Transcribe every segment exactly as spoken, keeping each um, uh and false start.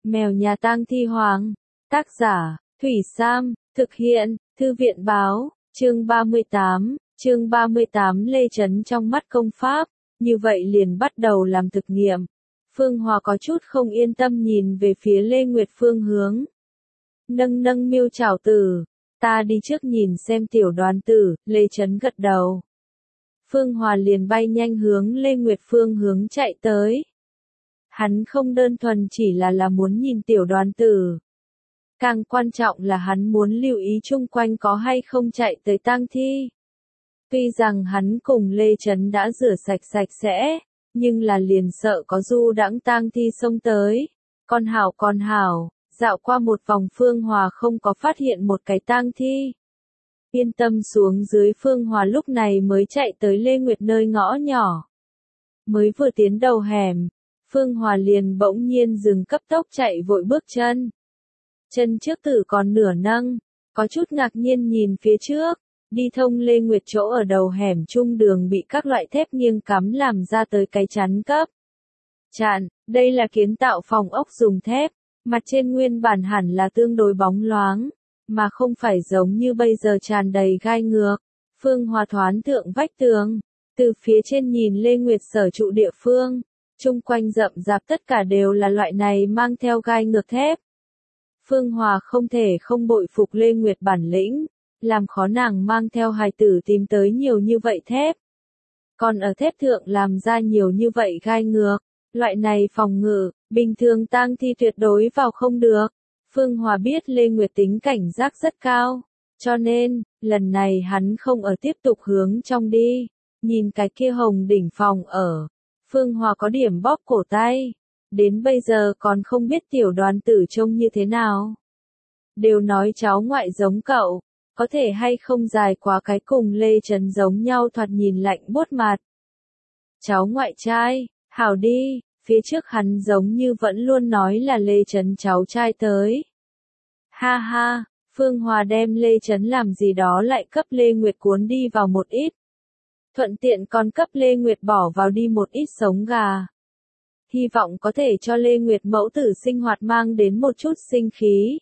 Mèo nhà tang thi hoàng. Tác giả, Thủy Sam, thực hiện, Thư viện báo, chương ba mươi tám, chương ba mươi tám Lê Chấn trong mắt công pháp, như vậy liền bắt đầu làm thực nghiệm. Phương Hòa có chút không yên tâm nhìn về phía Lê Nguyệt phương hướng. Nâng nâng miêu chảo tử, ta đi trước nhìn xem tiểu đoàn tử, Lê Chấn gật đầu. Phương Hòa liền bay nhanh hướng Lê Nguyệt phương hướng chạy tới. Hắn không đơn thuần chỉ là là muốn nhìn tiểu đoàn tử. Càng quan trọng là hắn muốn lưu ý chung quanh có hay không chạy tới tang thi. Tuy rằng hắn cùng Lê Chấn đã rửa sạch sạch sẽ, nhưng là liền sợ có du đãng tang thi xông tới. Con hảo con hảo, dạo qua một vòng Phương Hòa không có phát hiện một cái tang thi. Yên tâm xuống dưới Phương Hòa lúc này mới chạy tới Lê Nguyệt nơi ngõ nhỏ. Mới vừa tiến đầu hẻm, Phương Hòa liền bỗng nhiên dừng cấp tốc chạy vội bước chân. Chân trước tử còn nửa nâng, có chút ngạc nhiên nhìn phía trước, đi thông Lê Nguyệt chỗ ở đầu hẻm trung đường bị các loại thép nghiêng cắm làm ra tới cái chắn cấp. Chặn, đây là kiến tạo phòng ốc dùng thép, mặt trên nguyên bản hẳn là tương đối bóng loáng, mà không phải giống như bây giờ tràn đầy gai ngược. Phương Hòa thoán thượng vách tường, từ phía trên nhìn Lê Nguyệt sở trụ địa phương, chung quanh rậm rạp tất cả đều là loại này mang theo gai ngược thép. Phương Hòa không thể không bội phục Lê Nguyệt bản lĩnh, làm khó nàng mang theo hài tử tìm tới nhiều như vậy thép. Còn ở thép thượng làm ra nhiều như vậy gai ngược, loại này phòng ngự, bình thường tang thi tuyệt đối vào không được. Phương Hòa biết Lê Nguyệt tính cảnh giác rất cao, cho nên, lần này hắn không ở tiếp tục hướng trong đi, nhìn cái kia hồng đỉnh phòng ở. Phương Hòa có điểm bóp cổ tay. Đến bây giờ còn không biết tiểu đoàn tử trông như thế nào. Đều nói cháu ngoại giống cậu, có thể hay không dài quá cái cùng Lê Chấn giống nhau thoạt nhìn lạnh buốt mặt. Cháu ngoại trai, hảo đi, phía trước hắn giống như vẫn luôn nói là Lê Chấn cháu trai tới. Ha ha, Phương Hòa đem Lê Chấn làm gì đó lại cấp Lê Nguyệt cuốn đi vào một ít. Thuận tiện còn cấp Lê Nguyệt bỏ vào đi một ít sống gà. Hy vọng có thể cho Lê Nguyệt mẫu tử sinh hoạt mang đến một chút sinh khí.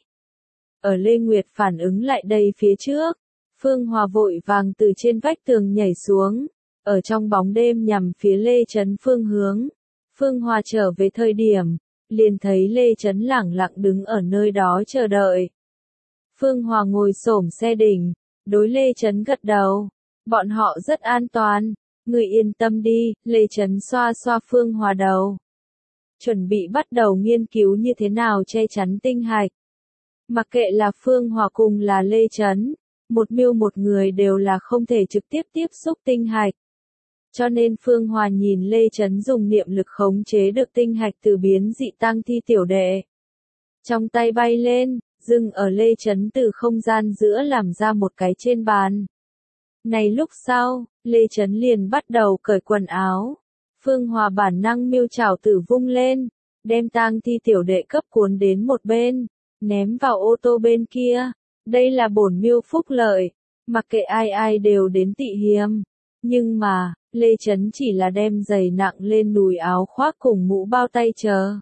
Ở Lê Nguyệt phản ứng lại đây phía trước, Phương Hòa vội vàng từ trên vách tường nhảy xuống, ở trong bóng đêm nhằm phía Lê Chấn phương hướng. Phương Hòa trở về thời điểm, liền thấy Lê Chấn lẳng lặng đứng ở nơi đó chờ đợi. Phương Hòa ngồi xổm xe đỉnh, đối Lê Chấn gật đầu, bọn họ rất an toàn, người yên tâm đi, Lê Chấn xoa xoa Phương Hòa đầu. Chuẩn bị bắt đầu nghiên cứu như thế nào che chắn tinh hạch. Mặc kệ là Phương Hòa cùng là Lê Chấn, một miêu một người đều là không thể trực tiếp tiếp xúc tinh hạch. Cho nên Phương Hòa nhìn Lê Chấn dùng niệm lực khống chế được tinh hạch từ biến dị tang thi tiểu đệ. Trong tay bay lên, dừng ở Lê Chấn từ không gian giữa làm ra một cái trên bàn. Này lúc sau, Lê Chấn liền bắt đầu cởi quần áo. Phương Hòa bản năng miêu chảo tử vung lên, đem tang thi tiểu đệ cấp cuốn đến một bên, ném vào ô tô bên kia. Đây là bổn miêu phúc lợi, mặc kệ ai ai đều đến tị hiềm. Nhưng mà, Lê Chấn chỉ là đem giày nặng lên đùi áo khoác cùng mũ bao tay chờ.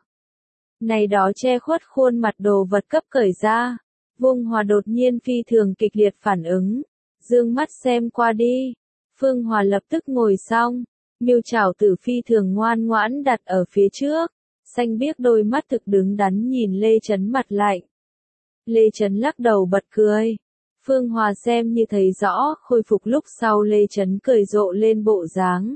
Này đó che khuất khuôn mặt đồ vật cấp cởi ra. Phương Hòa đột nhiên phi thường kịch liệt phản ứng, dương mắt xem qua đi. Phương Hòa lập tức ngồi xong. Miêu chảo tử phi thường ngoan ngoãn đặt ở phía trước, xanh biếc đôi mắt thực đứng đắn nhìn Lê Chấn mặt lạnh. Lê Chấn lắc đầu bật cười. Phương Hòa xem như thấy rõ, khôi phục lúc sau Lê Chấn cười rộ lên bộ dáng.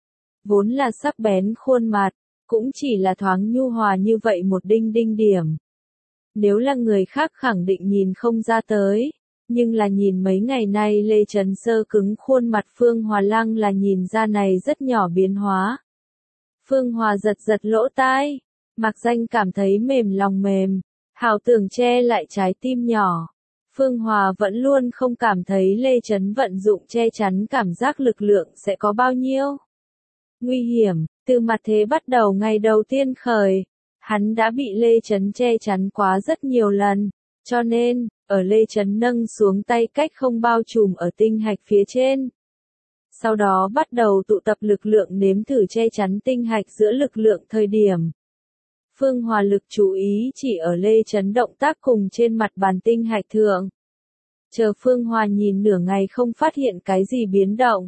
Vốn là sắc bén khuôn mặt, cũng chỉ là thoáng nhu hòa như vậy một đinh đinh điểm. Nếu là người khác khẳng định nhìn không ra tới. Nhưng là nhìn mấy ngày nay Lê Chấn sơ cứng khuôn mặt Phương Hòa lăng là nhìn ra này rất nhỏ biến hóa. Phương Hòa giật giật lỗ tai, mặc danh cảm thấy mềm lòng mềm, hào tưởng che lại trái tim nhỏ. Phương Hòa vẫn luôn không cảm thấy Lê Chấn vận dụng che chắn cảm giác lực lượng sẽ có bao nhiêu. Nguy hiểm, từ mặt thế bắt đầu ngày đầu tiên khởi, hắn đã bị Lê Chấn che chắn quá rất nhiều lần, cho nên, ở Lê Chấn nâng xuống tay cách không bao trùm ở tinh hạch phía trên. Sau đó bắt đầu tụ tập lực lượng nếm thử che chắn tinh hạch giữa lực lượng thời điểm. Phương Hòa lực chú ý chỉ ở Lê Chấn động tác cùng trên mặt bàn tinh hạch thượng. Chờ Phương Hòa nhìn nửa ngày không phát hiện cái gì biến động.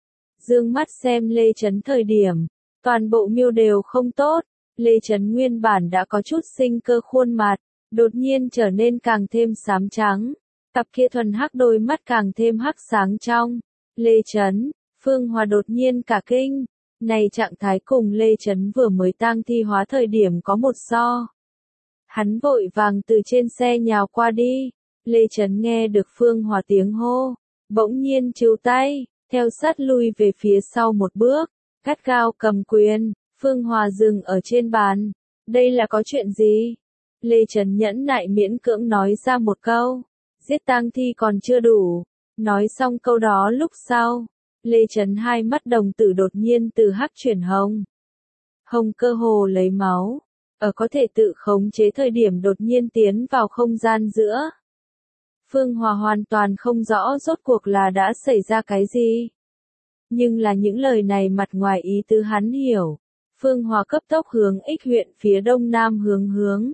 Dương mắt xem Lê Chấn thời điểm, toàn bộ miêu đều không tốt. Lê Chấn nguyên bản đã có chút sinh cơ khuôn mặt, đột nhiên trở nên càng thêm xám trắng. Cặp kia thuần hắc đôi mắt càng thêm hắc sáng trong. Lê Chấn, Phương Hòa đột nhiên cả kinh. Này trạng thái cùng Lê Chấn vừa mới tang thi hóa thời điểm có một so. Hắn vội vàng từ trên xe nhào qua đi. Lê Chấn nghe được Phương Hòa tiếng hô, bỗng nhiên trìu tay, theo sát lui về phía sau một bước, gắt gao cầm quyền. Phương Hòa dừng ở trên bàn. Đây là có chuyện gì? Lê Chấn nhẫn nại miễn cưỡng nói ra một câu. Giết tang thi còn chưa đủ. Nói xong câu đó lúc sau, Lê Chấn hai mắt đồng tử đột nhiên từ hắc chuyển hồng. Hồng cơ hồ lấy máu. Ở có thể tự khống chế thời điểm đột nhiên tiến vào không gian giữa. Phương Hòa hoàn toàn không rõ rốt cuộc là đã xảy ra cái gì. Nhưng là những lời này mặt ngoài ý tứ hắn hiểu. Phương Hòa cấp tốc hướng X huyện phía đông nam hướng hướng.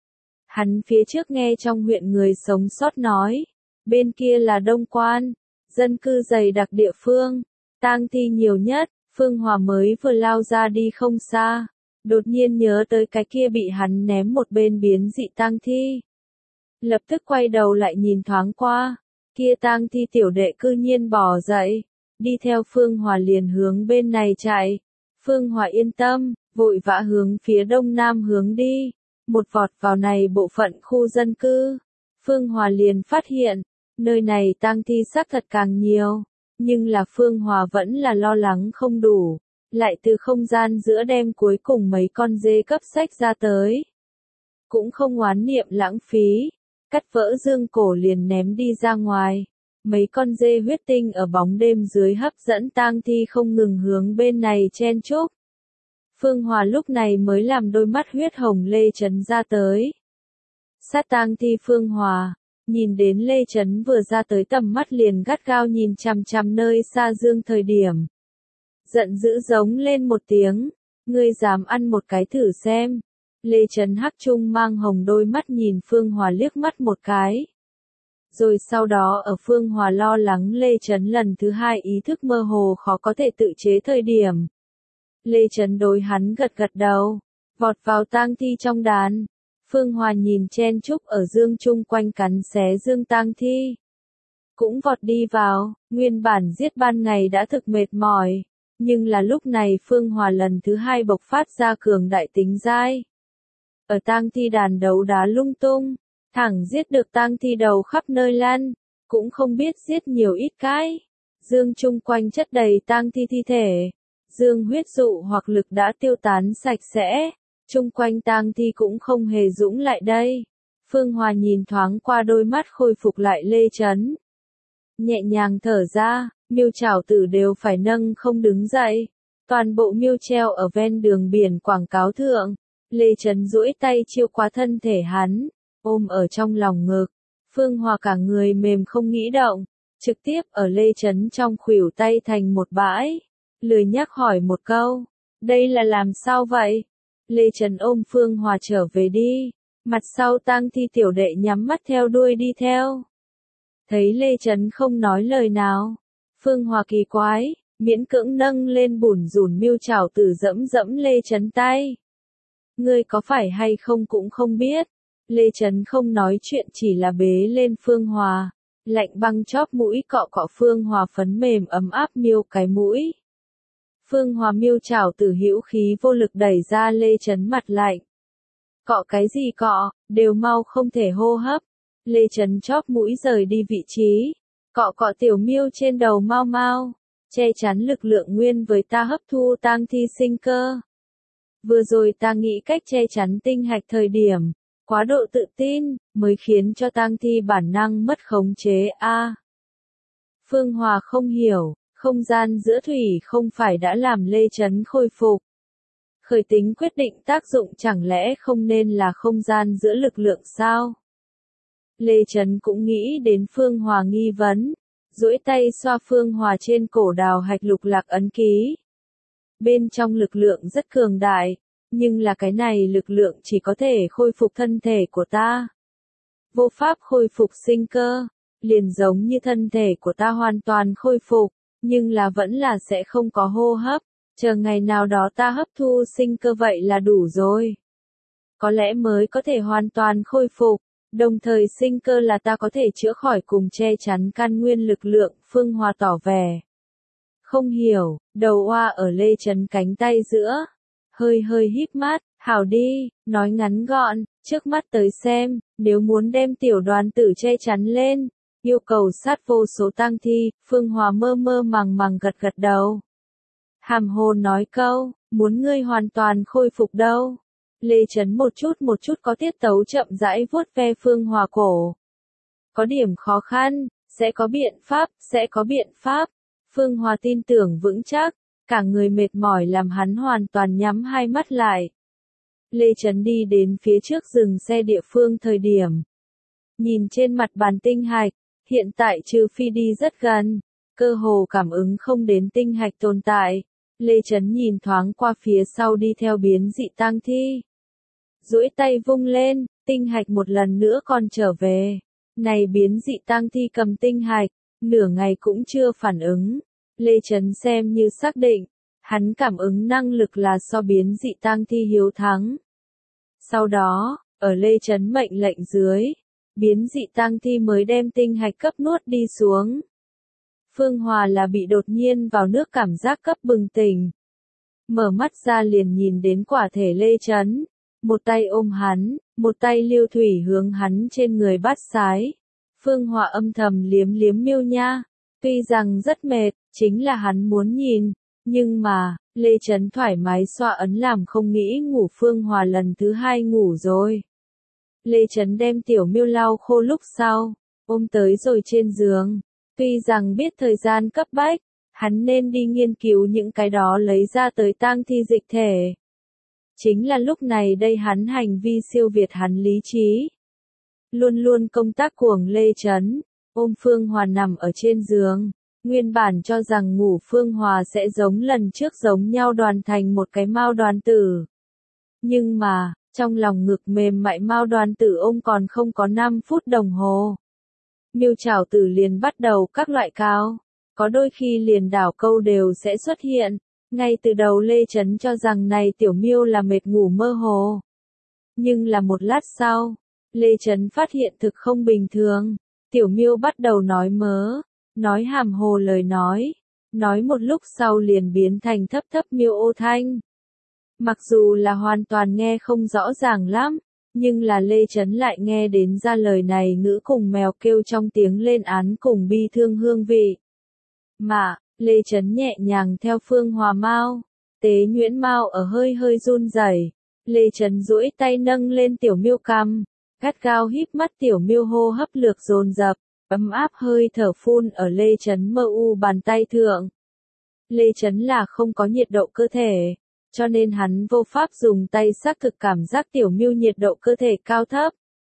Hắn phía trước nghe trong huyện người sống sót nói. Bên kia là Đông Quan. Dân cư dày đặc địa phương. Tang thi nhiều nhất. Phương Hòa mới vừa lao ra đi không xa. Đột nhiên nhớ tới cái kia bị hắn ném một bên biến dị tang thi. Lập tức quay đầu lại nhìn thoáng qua. Kia tang thi tiểu đệ cư nhiên bỏ dậy. Đi theo Phương Hòa liền hướng bên này chạy. Phương Hòa yên tâm, vội vã hướng phía đông nam hướng đi. Một vọt vào này bộ phận khu dân cư. Phương Hòa liền phát hiện, nơi này tang thi xác thật càng nhiều. Nhưng là Phương Hòa vẫn là lo lắng không đủ. Lại từ không gian giữa đem cuối cùng mấy con dê cấp sách ra tới. Cũng không oán niệm lãng phí. Cắt vỡ dương cổ liền ném đi ra ngoài. Mấy con dê huyết tinh ở bóng đêm dưới hấp dẫn tang thi không ngừng hướng bên này chen chúc. Phương Hòa lúc này mới làm đôi mắt huyết hồng Lê Chấn ra tới. Sát tang thi Phương Hòa, nhìn đến Lê Chấn vừa ra tới tầm mắt liền gắt gao nhìn chằm chằm nơi xa dương thời điểm. Giận dữ giống lên một tiếng, ngươi dám ăn một cái thử xem. Lê Chấn hắc trung mang hồng đôi mắt nhìn Phương Hòa liếc mắt một cái. Rồi sau đó ở Phương Hòa lo lắng Lê Chấn lần thứ hai ý thức mơ hồ khó có thể tự chế thời điểm. Lê Chấn đối hắn gật gật đầu, vọt vào tang thi trong đàn. Phương Hòa nhìn chen chúc ở dương chung quanh cắn xé dương tang thi. Cũng vọt đi vào, nguyên bản giết ban ngày đã thực mệt mỏi. Nhưng là lúc này Phương Hòa lần thứ hai bộc phát ra cường đại tính dai. Ở tang thi đàn đấu đá lung tung, thẳng giết được tang thi đầu khắp nơi lăn, cũng không biết giết nhiều ít cái. Dương chung quanh chất đầy tang thi thi thể, dương huyết dụ hoặc lực đã tiêu tán sạch sẽ, chung quanh tang thi cũng không hề dũng lại đây. Phương Hòa nhìn thoáng qua đôi mắt khôi phục lại Lê Chấn. Nhẹ nhàng thở ra, miêu chảo tử đều phải nâng không đứng dậy. Toàn bộ miêu treo ở ven đường biển quảng cáo thượng. Lê Chấn duỗi tay chiêu qua thân thể hắn, ôm ở trong lòng ngực. Phương Hòa cả người mềm không nghĩ động, trực tiếp ở Lê Chấn trong khuỷu tay thành một bãi. Lười nhắc hỏi một câu, đây là làm sao vậy? Lê Chấn ôm Phương Hòa trở về đi, mặt sau tang thi tiểu đệ nhắm mắt theo đuôi đi theo. Thấy Lê Chấn không nói lời nào, Phương Hòa kỳ quái, miễn cưỡng nâng lên bủn rủn miêu chảo tử dẫm dẫm Lê Chấn tay. Ngươi có phải hay không cũng không biết. Lê Chấn không nói chuyện chỉ là bế lên Phương Hòa. Lạnh băng chóp mũi cọ cọ Phương Hòa phấn mềm ấm áp miêu cái mũi. Phương Hòa miêu chảo tử hữu khí vô lực đẩy ra Lê Chấn mặt lạnh. Cọ cái gì cọ, đều mau không thể hô hấp. Lê Chấn chóp mũi rời đi vị trí. Cọ cọ tiểu miêu trên đầu mau mau. Che chắn lực lượng nguyên với ta hấp thu tang thi sinh cơ. Vừa rồi ta nghĩ cách che chắn tinh hạch thời điểm, quá độ tự tin, mới khiến cho tang thi bản năng mất khống chế a. À, Phương Hòa không hiểu, không gian giữa thủy không phải đã làm Lê Chấn khôi phục. Khởi tính quyết định tác dụng chẳng lẽ không nên là không gian giữa lực lượng sao? Lê Chấn cũng nghĩ đến Phương Hòa nghi vấn, duỗi tay xoa Phương Hòa trên cổ đào hạch lục lạc ấn ký. Bên trong lực lượng rất cường đại, Nhưng là cái này lực lượng chỉ có thể khôi phục thân thể của ta. Vô pháp khôi phục sinh cơ, liền giống như thân thể của ta hoàn toàn khôi phục, nhưng là vẫn là sẽ không có hô hấp, chờ ngày nào đó ta hấp thu sinh cơ vậy là đủ rồi. Có lẽ mới có thể hoàn toàn khôi phục, đồng thời sinh cơ là ta có thể chữa khỏi cùng che chắn căn nguyên lực lượng, Phương Hòa tỏ vẻ. Không hiểu, đầu oa ở Lê Chấn cánh tay giữa, hơi hơi híp mắt, hảo đi, nói ngắn gọn, trước mắt tới xem, nếu muốn đem tiểu đoàn tử che chắn lên, yêu cầu sát vô số tang thi, Phương Hòa mơ mơ màng màng gật gật đầu. Hàm hồ nói câu, muốn ngươi hoàn toàn khôi phục đâu. Lê Chấn một chút một chút có tiết tấu chậm rãi vuốt ve Phương Hòa cổ. Có điểm khó khăn, sẽ có biện pháp, sẽ có biện pháp. Phương Hòa tin tưởng vững chắc, cả người mệt mỏi làm hắn hoàn toàn nhắm hai mắt lại. Lê Chấn đi đến phía trước dừng xe địa phương thời điểm. Nhìn trên mặt bàn tinh hạch, hiện tại trừ phi đi rất gần, cơ hồ cảm ứng không đến tinh hạch tồn tại. Lê Chấn nhìn thoáng qua phía sau đi theo biến dị tang thi. Duỗi tay vung lên, tinh hạch một lần nữa còn trở về. Này biến dị tang thi cầm tinh hạch, nửa ngày cũng chưa phản ứng. Lê Chấn xem như xác định, hắn cảm ứng năng lực là so biến dị tang thi hiếu thắng. Sau đó, ở Lê Chấn mệnh lệnh dưới, biến dị tang thi mới đem tinh hạch cấp nuốt đi xuống. Phương Hòa là bị đột nhiên vào nước cảm giác cấp bừng tỉnh. Mở mắt ra liền nhìn đến quả thể Lê Chấn, một tay ôm hắn, một tay lưu thủy hướng hắn trên người bắt sái. Phương Hòa âm thầm liếm liếm miêu nha, tuy rằng rất mệt, chính là hắn muốn nhìn, nhưng mà, Lê Chấn thoải mái xoa ấn làm không nghĩ ngủ. Phương Hòa lần thứ hai ngủ rồi. Lê Chấn đem tiểu miêu lau khô lúc sau, ôm tới rồi trên giường. Tuy rằng biết thời gian cấp bách, hắn nên đi nghiên cứu những cái đó lấy ra tới tang thi dịch thể. Chính là lúc này đây hắn hành vi siêu việt hắn lý trí. Luôn luôn công tác cuồng Lê Chấn, ôm Phương Hòa nằm ở trên giường, nguyên bản cho rằng ngủ Phương Hòa sẽ giống lần trước giống nhau đoàn thành một cái mao đoàn tử. Nhưng mà, trong lòng ngực mềm mại mao đoàn tử ôm còn không có năm phút đồng hồ. Miêu chảo tử liền bắt đầu các loại cao, có đôi khi liền đảo câu đều sẽ xuất hiện. Ngay từ đầu Lê Chấn cho rằng này tiểu miêu là mệt ngủ mơ hồ. Nhưng là một lát sau, Lê Chấn phát hiện thực không bình thường. Tiểu miêu bắt đầu nói mớ, nói hàm hồ lời nói, nói một lúc sau liền biến thành thấp thấp miêu ô thanh. Mặc dù là hoàn toàn nghe không rõ ràng lắm, nhưng là Lê Chấn lại nghe đến ra lời này ngữ cùng mèo kêu trong tiếng lên án cùng bi thương hương vị. Mà, Lê Chấn nhẹ nhàng theo Phương Hòa mau, tế nhuyễn mau ở hơi hơi run rẩy. Lê Chấn duỗi tay nâng lên tiểu miêu cằm, gắt gao híp mắt tiểu miêu hô hấp lược dồn dập, ấm áp hơi thở phun ở Lê Chấn mơ u bàn tay thượng. Lê Chấn là không có nhiệt độ cơ thể, cho nên hắn vô pháp dùng tay xác thực cảm giác tiểu miêu nhiệt độ cơ thể cao thấp.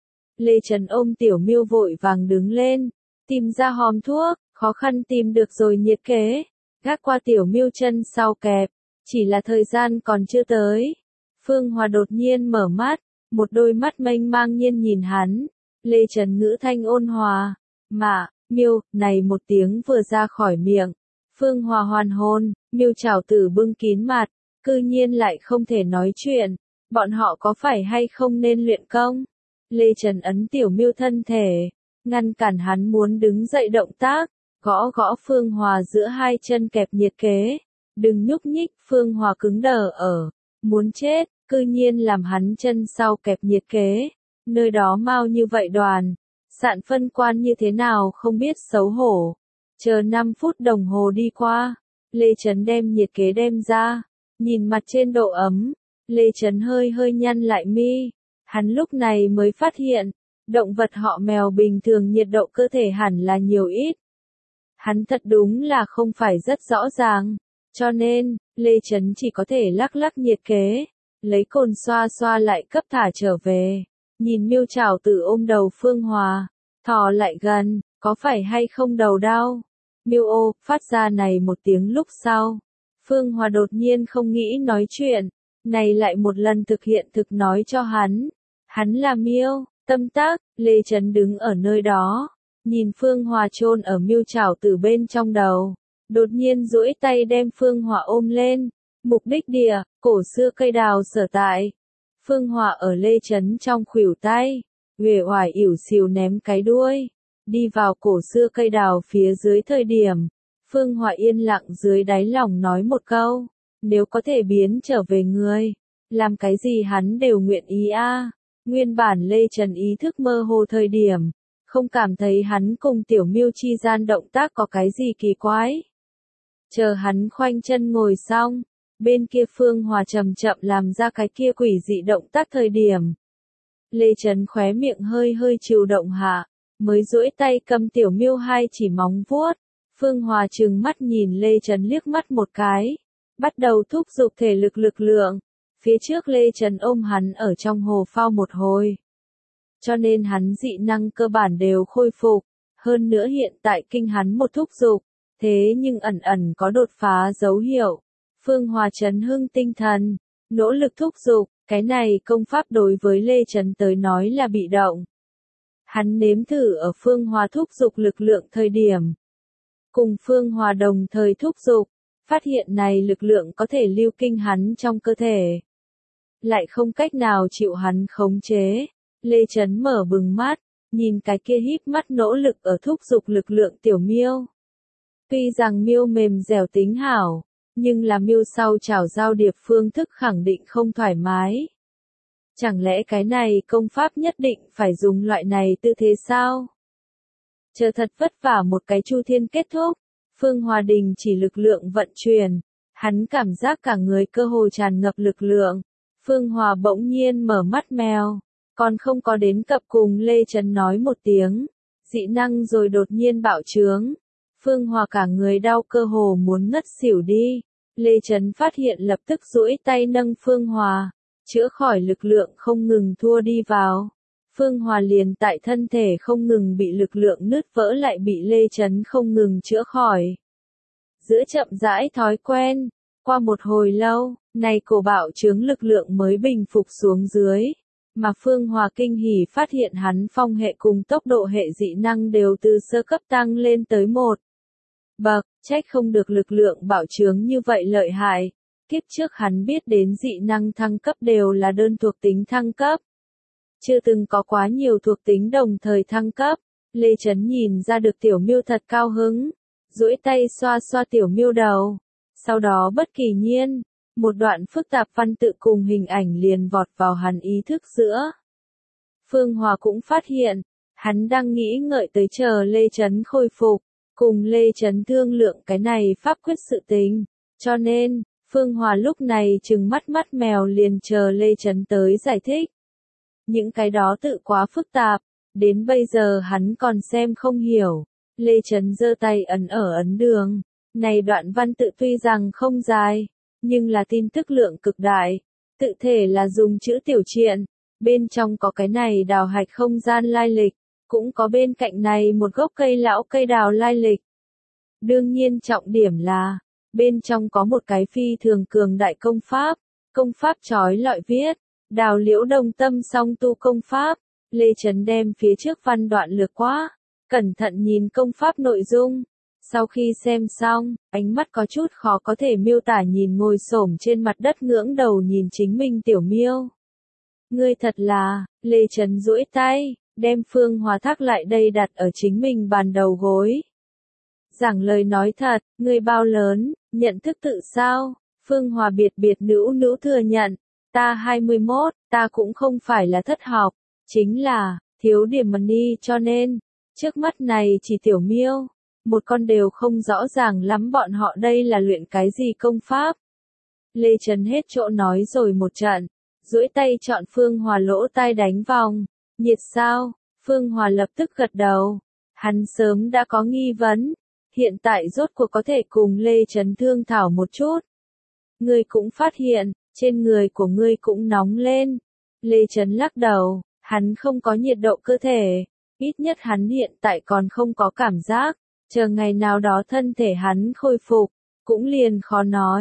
Lê Chấn ôm tiểu miêu vội vàng đứng lên, tìm ra hòm thuốc, khó khăn tìm được rồi nhiệt kế, gác qua tiểu miêu chân sau kẹp, chỉ là thời gian còn chưa tới. Phương Hòa đột nhiên mở mắt, một đôi mắt mênh mang nhiên nhìn hắn. Lê Chấn ngữ thanh ôn hòa, mà, miêu, này một tiếng vừa ra khỏi miệng. Phương Hòa hoàn hồn, miêu chảo tử bưng kín mặt, cư nhiên lại không thể nói chuyện. Bọn họ có phải hay không nên luyện công? Lê Chấn ấn tiểu miêu thân thể, ngăn cản hắn muốn đứng dậy động tác, gõ gõ Phương Hòa giữa hai chân kẹp nhiệt kế. Đừng nhúc nhích, Phương Hòa cứng đờ ở, muốn chết, cư nhiên làm hắn chân sau kẹp nhiệt kế. Nơi đó mau như vậy đoàn, sạn phân quan như thế nào không biết xấu hổ. Chờ năm phút đồng hồ đi qua, Lê Chấn đem nhiệt kế đem ra, nhìn mặt trên độ ấm, Lê Chấn hơi hơi nhăn lại mi. Hắn lúc này mới phát hiện, động vật họ mèo bình thường nhiệt độ cơ thể hẳn là nhiều ít. Hắn thật đúng là không phải rất rõ ràng, cho nên, Lê Chấn chỉ có thể lắc lắc nhiệt kế, lấy cồn xoa xoa lại cấp thả trở về. Nhìn miêu chảo tử ôm đầu Phương Hòa, thò lại gần, có phải hay không đầu đau? Miêu ô, phát ra này một tiếng lúc sau. Phương Hòa đột nhiên không nghĩ nói chuyện, này lại một lần thực hiện thực nói cho hắn. Hắn là Miêu, tâm tác, Lê Chấn đứng ở nơi đó, nhìn Phương Hòa chôn ở Miêu chảo tử bên trong đầu, đột nhiên duỗi tay đem Phương Hòa ôm lên, mục đích địa, cổ xưa cây đào sở tại. Phương Hòa ở Lê Chấn trong khuỷu tay, uể oải ỉu xìu ném cái đuôi, đi vào cổ xưa cây đào phía dưới thời điểm, Phương Hòa yên lặng dưới đáy lòng nói một câu, nếu có thể biến trở về người, làm cái gì hắn đều nguyện ý a. Nguyên bản Lê Trần ý thức mơ hồ thời điểm, không cảm thấy hắn cùng Tiểu Miêu chi gian động tác có cái gì kỳ quái. Chờ hắn khoanh chân ngồi xong, bên kia Phương Hòa chậm chậm làm ra cái kia quỷ dị động tác thời điểm. Lê Trần khóe miệng hơi hơi chịu động hạ, mới duỗi tay cầm Tiểu Miêu hai chỉ móng vuốt. Phương Hòa trừng mắt nhìn Lê Trần liếc mắt một cái, bắt đầu thúc giục thể lực lực lượng. Phía trước Lê Trần ôm hắn ở trong hồ phao một hồi. Cho nên hắn dị năng cơ bản đều khôi phục, hơn nữa hiện tại kinh hắn một thúc giục, thế nhưng ẩn ẩn có đột phá dấu hiệu. Phương Hòa chấn hưng tinh thần, nỗ lực thúc giục, cái này công pháp đối với Lê Trần tới nói là bị động. Hắn nếm thử ở Phương Hòa thúc giục lực lượng thời điểm. Cùng Phương Hòa đồng thời thúc giục, phát hiện này lực lượng có thể lưu kinh hắn trong cơ thể. Lại không cách nào chịu hắn khống chế. Lê Trấn mở bừng mắt, nhìn cái kia híp mắt nỗ lực ở thúc giục lực lượng Tiểu Miêu. Tuy rằng Miêu mềm dẻo tính hảo, nhưng là Miêu sau chảo giao điệp phương thức khẳng định không thoải mái. Chẳng lẽ cái này công pháp nhất định phải dùng loại này tư thế sao? Chờ thật vất vả một cái chu thiên kết thúc, Phương Hòa đình chỉ lực lượng vận chuyển, hắn cảm giác cả người cơ hồ tràn ngập lực lượng. Phương Hòa bỗng nhiên mở mắt mèo, còn không có đến cập cùng Lê Trần nói một tiếng, dị năng rồi đột nhiên bạo trướng. Phương Hòa cả người đau cơ hồ muốn ngất xỉu đi. Lê Trần phát hiện lập tức duỗi tay nâng Phương Hòa, chữa khỏi lực lượng không ngừng thua đi vào. Phương Hòa liền tại thân thể không ngừng bị lực lượng nứt vỡ lại bị Lê Trần không ngừng chữa khỏi. Giữa chậm rãi thói quen, qua một hồi lâu, này cổ bạo trướng lực lượng mới bình phục xuống dưới, mà Phương Hòa kinh hỉ phát hiện hắn phong hệ cùng tốc độ hệ dị năng đều từ sơ cấp tăng lên tới một bậc, trách không được lực lượng bạo trướng như vậy lợi hại. Kiếp trước hắn biết đến dị năng thăng cấp đều là đơn thuộc tính thăng cấp. Chưa từng có quá nhiều thuộc tính đồng thời thăng cấp. Lê Trấn nhìn ra được Tiểu Miêu thật cao hứng, duỗi tay xoa xoa Tiểu Miêu đầu. Sau đó bất kỳ nhiên, một đoạn phức tạp văn tự cùng hình ảnh liền vọt vào hắn ý thức giữa. Phương Hòa cũng phát hiện, hắn đang nghĩ ngợi tới chờ Lê Trấn khôi phục, cùng Lê Trấn thương lượng cái này pháp quyết sự tình. Cho nên, Phương Hòa lúc này trừng mắt mắt mèo liền chờ Lê Trấn tới giải thích. Những cái đó tự quá phức tạp, đến bây giờ hắn còn xem không hiểu. Lê Trấn giơ tay ấn ở ấn đường. Này đoạn văn tự tuy rằng không dài, nhưng là tin tức lượng cực đại, tự thể là dùng chữ tiểu truyện, bên trong có cái này đào hạch không gian lai lịch, cũng có bên cạnh này một gốc cây lão cây đào lai lịch. Đương nhiên trọng điểm là, bên trong có một cái phi thường cường đại công pháp, công pháp chói lọi viết, đào liễu đồng tâm song tu công pháp. Lê Trấn đem phía trước văn đoạn lược qua, cẩn thận nhìn công pháp nội dung. Sau khi xem xong, ánh mắt có chút khó có thể miêu tả nhìn ngồi xổm trên mặt đất ngưỡng đầu nhìn chính mình Tiểu Miêu. Ngươi thật là, Lê Trấn duỗi tay, đem Phương Hòa thác lại đây đặt ở chính mình bàn đầu gối. Giảng lời nói thật, ngươi bao lớn, nhận thức tự sao? Phương Hòa biệt biệt nữ nữ thừa nhận, ta hai mươi mốt, ta cũng không phải là thất học, chính là, thiếu điểm money cho nên, trước mắt này chỉ Tiểu Miêu. Một con đều không rõ ràng lắm bọn họ đây là luyện cái gì công pháp. Lê Trấn hết chỗ nói rồi một trận, duỗi tay chọn Phương Hòa lỗ tai đánh vòng, nhiệt sao? Phương Hòa lập tức gật đầu, hắn sớm đã có nghi vấn, hiện tại rốt cuộc có thể cùng Lê Trấn thương thảo một chút. Ngươi cũng phát hiện, trên người của ngươi cũng nóng lên. Lê Trấn lắc đầu, hắn không có nhiệt độ cơ thể, ít nhất hắn hiện tại còn không có cảm giác. Chờ ngày nào đó thân thể hắn khôi phục, cũng liền khó nói.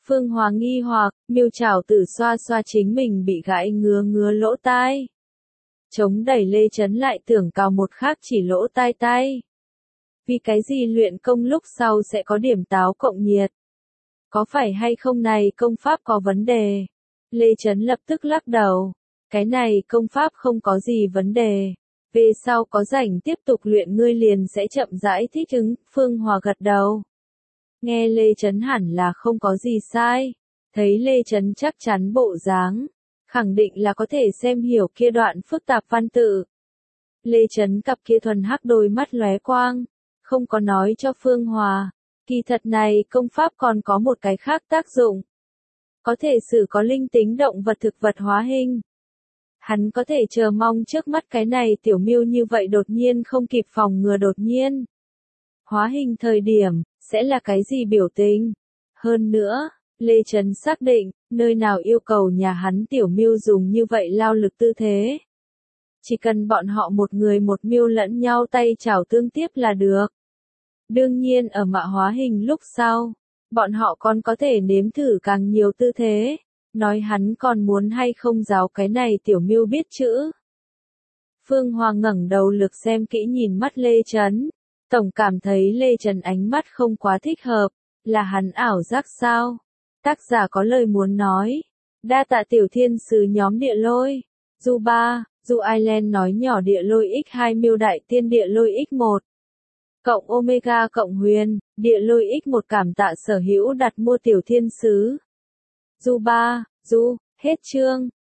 Phương Hòa nghi hoặc, Miêu Trảo Tử xoa xoa chính mình bị gãi ngứa ngứa lỗ tai. Chống đẩy Lê Chấn lại tưởng cào một khác chỉ lỗ tai tay. Vì cái gì luyện công lúc sau sẽ có điểm táo cộng nhiệt? Có phải hay không này công pháp có vấn đề? Lê Chấn lập tức lắc đầu. Cái này công pháp không có gì vấn đề. Về sau có rảnh tiếp tục luyện ngươi liền sẽ chậm rãi thích ứng, Phương Hòa gật đầu. Nghe Lê Chấn hẳn là không có gì sai. Thấy Lê Chấn chắc chắn bộ dáng, khẳng định là có thể xem hiểu kia đoạn phức tạp văn tự. Lê Chấn cặp kia thuần hắc đôi mắt lóe quang, không có nói cho Phương Hòa. Kỳ thật này công pháp còn có một cái khác tác dụng. Có thể xử có linh tính động vật thực vật hóa hình. Hắn có thể chờ mong trước mắt cái này tiểu miêu như vậy đột nhiên không kịp phòng ngừa đột nhiên. Hóa hình thời điểm, sẽ là cái gì biểu tình? Hơn nữa, Lê Trấn xác định, nơi nào yêu cầu nhà hắn tiểu miêu dùng như vậy lao lực tư thế. Chỉ cần bọn họ một người một miêu lẫn nhau tay chảo tương tiếp là được. Đương nhiên ở mạ hóa hình lúc sau, bọn họ còn có thể nếm thử càng nhiều tư thế. Nói hắn còn muốn hay không giáo cái này tiểu miêu biết chữ. Phương Hòa ngẩng đầu lực xem kỹ nhìn mắt Lê Trấn. Tổng cảm thấy Lê Trấn ánh mắt không quá thích hợp. Là hắn ảo giác sao? Tác giả có lời muốn nói. Đa tạ tiểu thiên sứ nhóm địa lôi. Du ba, Du Island nói nhỏ địa lôi x hai miêu đại tiên địa lôi x một. Cộng Omega cộng huyền, địa lôi x một cảm tạ sở hữu đặt mua tiểu thiên sứ. Du ba, Du, hết chương.